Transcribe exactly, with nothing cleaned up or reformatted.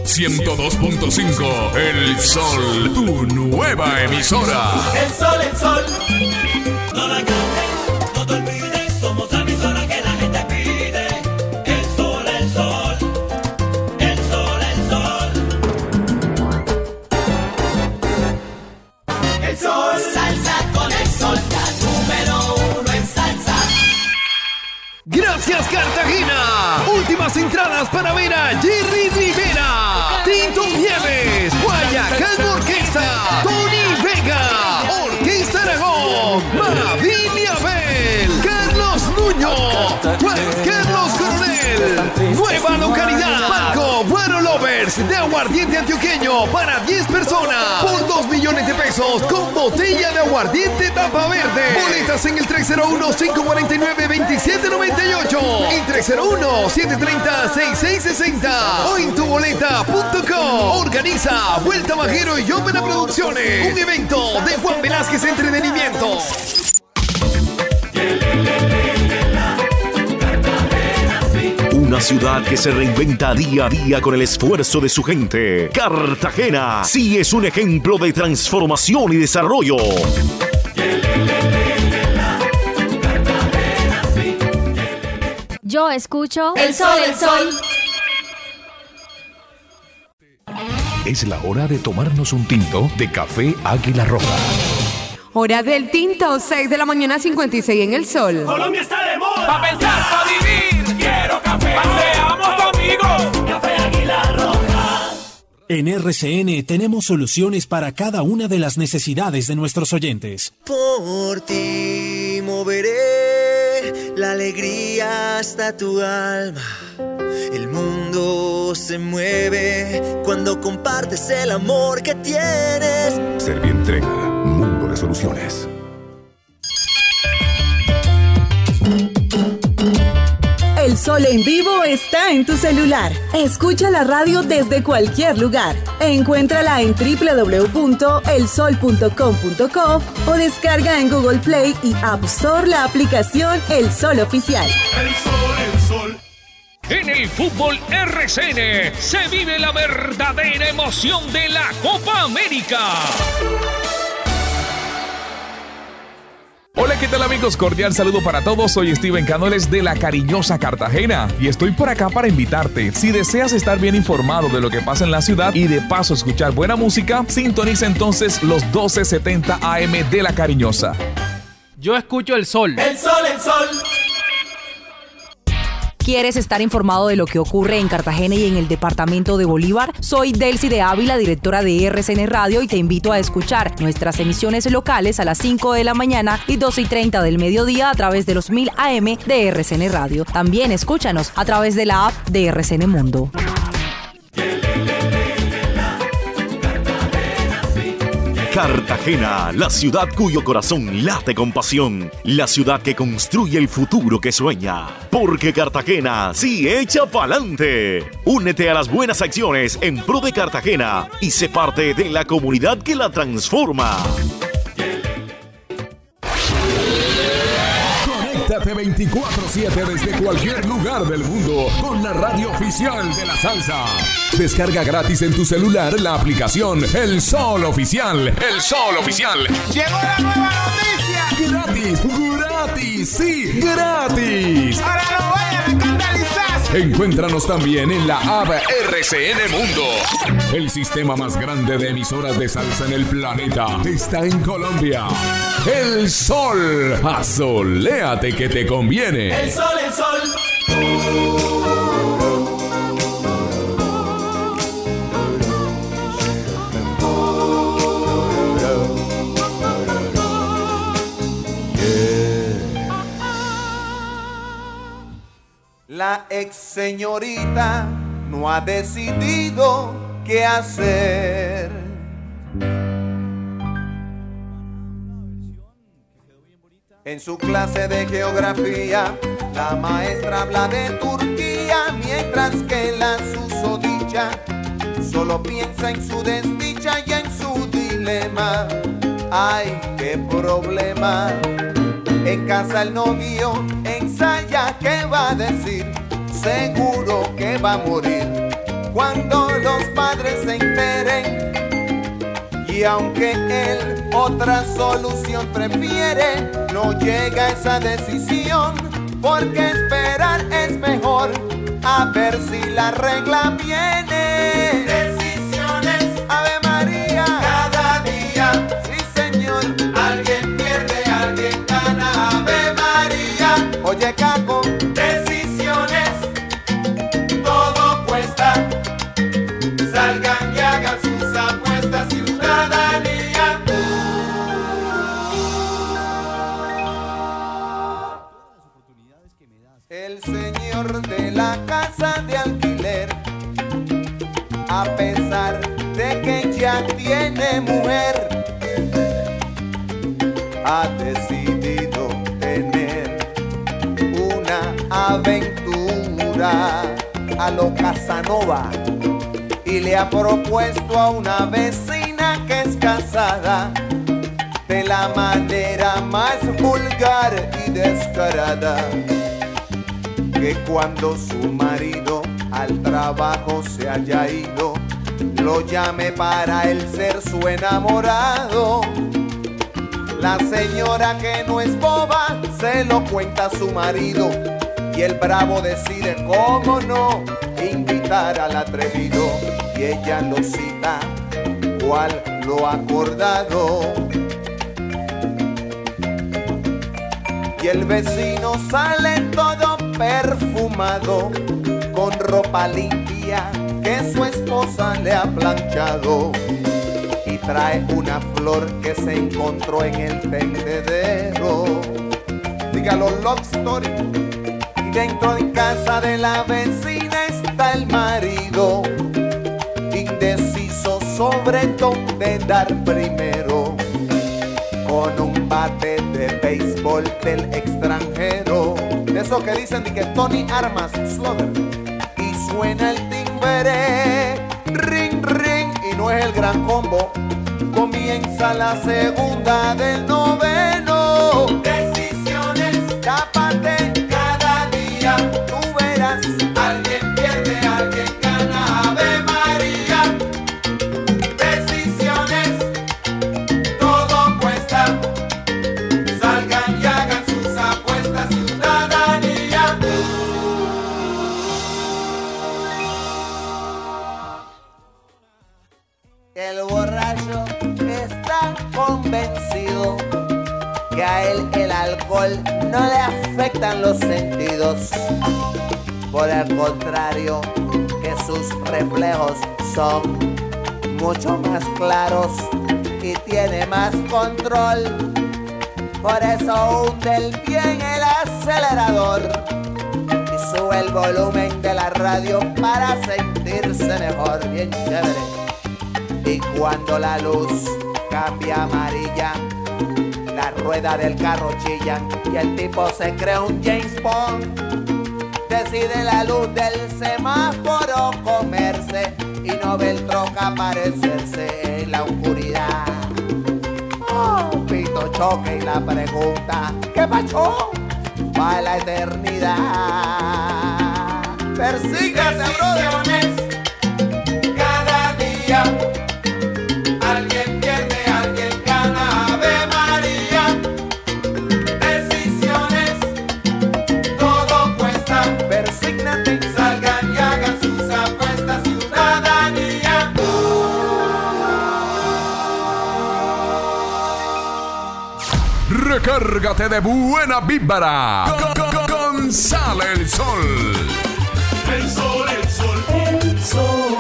ciento dos punto cinco, El Sol, tu nueva emisora. El Sol, el Sol, no la cambies, no te olvides, somos la emisora que la gente pide. El Sol, el Sol, el Sol, el Sol. El Sol, salsa con el Sol, la número uno en salsa. Gracias, Cartagena. Últimas entradas para ver a Jerry Rivera, Tito Nieves, Guayacán Orquesta, Tony Vega, Orquesta Aragón, Mavini Abel, Carlos Nuño, Juan Carlos Coronel. Nueva localidad, Banco Bueno Lovers de aguardiente antioqueño para diez personas por dos millones de pesos con botella de aguardiente tapa verde. Boletas en el tres cero uno, cinco cuatro nueve, dos siete nueve ocho y tres cero uno, siete tres cero, seis seis seis cero o en tu boleta punto com. Organiza Vuelta Bajero y Ópera Producciones, un evento de Juan Velázquez Entretenimiento. Una ciudad que se reinventa día a día con el esfuerzo de su gente. Cartagena sí es un ejemplo de transformación y desarrollo. Yo escucho El Sol, el Sol. Es la hora de tomarnos un tinto de café Águila Roja. Hora del tinto, seis de la mañana, cincuenta y seis en El Sol. Colombia está de moda. Pa' pensar, pa' vivir. Quiero café. Paseamos amigos. Café Águila Roja. En R C N tenemos soluciones para cada una de las necesidades de nuestros oyentes. Por ti moveré la alegría hasta tu alma. El mundo se mueve cuando compartes el amor que tienes. Servientrega, mundo de soluciones. El Sol en vivo está en tu celular. Escucha la radio desde cualquier lugar. Encuéntrala en doble u doble u doble u punto el sol punto com punto co o descarga en Google Play y App Store la aplicación El Sol Oficial. El Sol, el Sol. En el fútbol R C N se vive la verdadera emoción de la Copa América. Hola, ¿qué tal amigos? Cordial saludo para todos. Soy Steven Canoles de la cariñosa Cartagena y estoy por acá para invitarte. Si deseas estar bien informado de lo que pasa en la ciudad y de paso escuchar buena música, sintoniza entonces los doce setenta A M de la cariñosa. Yo escucho El Sol. El Sol, el Sol. ¿Quieres estar informado de lo que ocurre en Cartagena y en el departamento de Bolívar? Soy Delcy de Ávila, directora de R C N Radio, y te invito a escuchar nuestras emisiones locales a las cinco de la mañana y doce y treinta del mediodía a través de los mil A M de R C N Radio. También escúchanos a través de la app de R C N Mundo. Cartagena, la ciudad cuyo corazón late con pasión, la ciudad que construye el futuro que sueña. Porque Cartagena sí echa pa'lante. Únete a las buenas acciones en pro de Cartagena y sé parte de la comunidad que la transforma. Conéctate veinticuatro siete desde cualquier lugar del mundo con la radio oficial de la salsa. Descarga gratis en tu celular la aplicación El Sol Oficial. El Sol Oficial. Llegó la nueva noticia. Gratis, gratis, sí, gratis. Ahora no vayan a escandalizar. Encuéntranos también en la app R C N Mundo. El sistema más grande de emisoras de salsa en el planeta está en Colombia. El Sol. Asoléate que te conviene. El Sol, el Sol. La ex señorita no ha decidido qué hacer. En su clase de geografía, la maestra habla de Turquía, mientras que la susodicha solo piensa en su desdicha y en su dilema. ¡Ay, qué problema! En casa el novio ensaya qué va a decir, seguro que va a morir. Cuando los padres Y aunque él otra solución prefiere, no llega a esa decisión, porque esperar es mejor, a ver si la regla viene. Decisiones, Ave María, cada día, sí señor, alguien pierde, alguien gana, Ave María. Oye Caco, decisiones, todo cuesta, salgan y hagan sus apuestas, ciudadanía. El señor de la casa de alquiler, a pesar de que ya tiene mujer, ha decidido tener una aventura a lo Casanova y le ha propuesto a una vecina que es casada de la manera más vulgar y descarada, que cuando su marido al trabajo se haya ido, lo llame para él ser su enamorado. La señora, que no es boba, se lo cuenta a su marido, y el bravo decide, cómo no, invitar al atrevido, y ella lo cita, cual lo acordado. Y el vecino sale todo perfumado, con ropa limpia que su esposa le ha planchado, y trae una flor que se encontró en el tendedero. Dígalo, love story. Y dentro de casa de la vecina está el marido, indeciso sobre dónde dar primero, con un bate de béisbol del extranjero, de esos que dicen de que Tony Armas, Slugger, y suena el timbre, ring, ring, y no es el gran combo. Comienza la segunda del noveno. Decisiones, tápate cada día, tú verás, alguien pierde, alguien gana, Ave María. Decisiones, todo cuesta, salgan y hagan sus apuestas, ciudadanía. El borracho está convencido que a él el alcohol no le afectan los sentidos. Por el contrario, que sus reflejos son mucho más claros y tiene más control. Por eso hunde el pie en el acelerador y sube el volumen de la radio para sentirse mejor, bien chévere. Y cuando la luz cambia amarilla, la rueda del carro chilla y el tipo se cree un James Bond. Decide la luz del semáforo comerse y no ve el troca aparecerse en la oscuridad. Oh, pito choque y la pregunta, ¿qué pasó? Va la eternidad. Persígase, brother. Cada día alguien pierde, alguien gana, Ave María. Decisiones, todo cuesta. Persígnate, salgan y hagan sus apuestas, ciudadanía. Recárgate de buena vibra. Con, con, con Sale el Sol. El sol, el sol, el sol.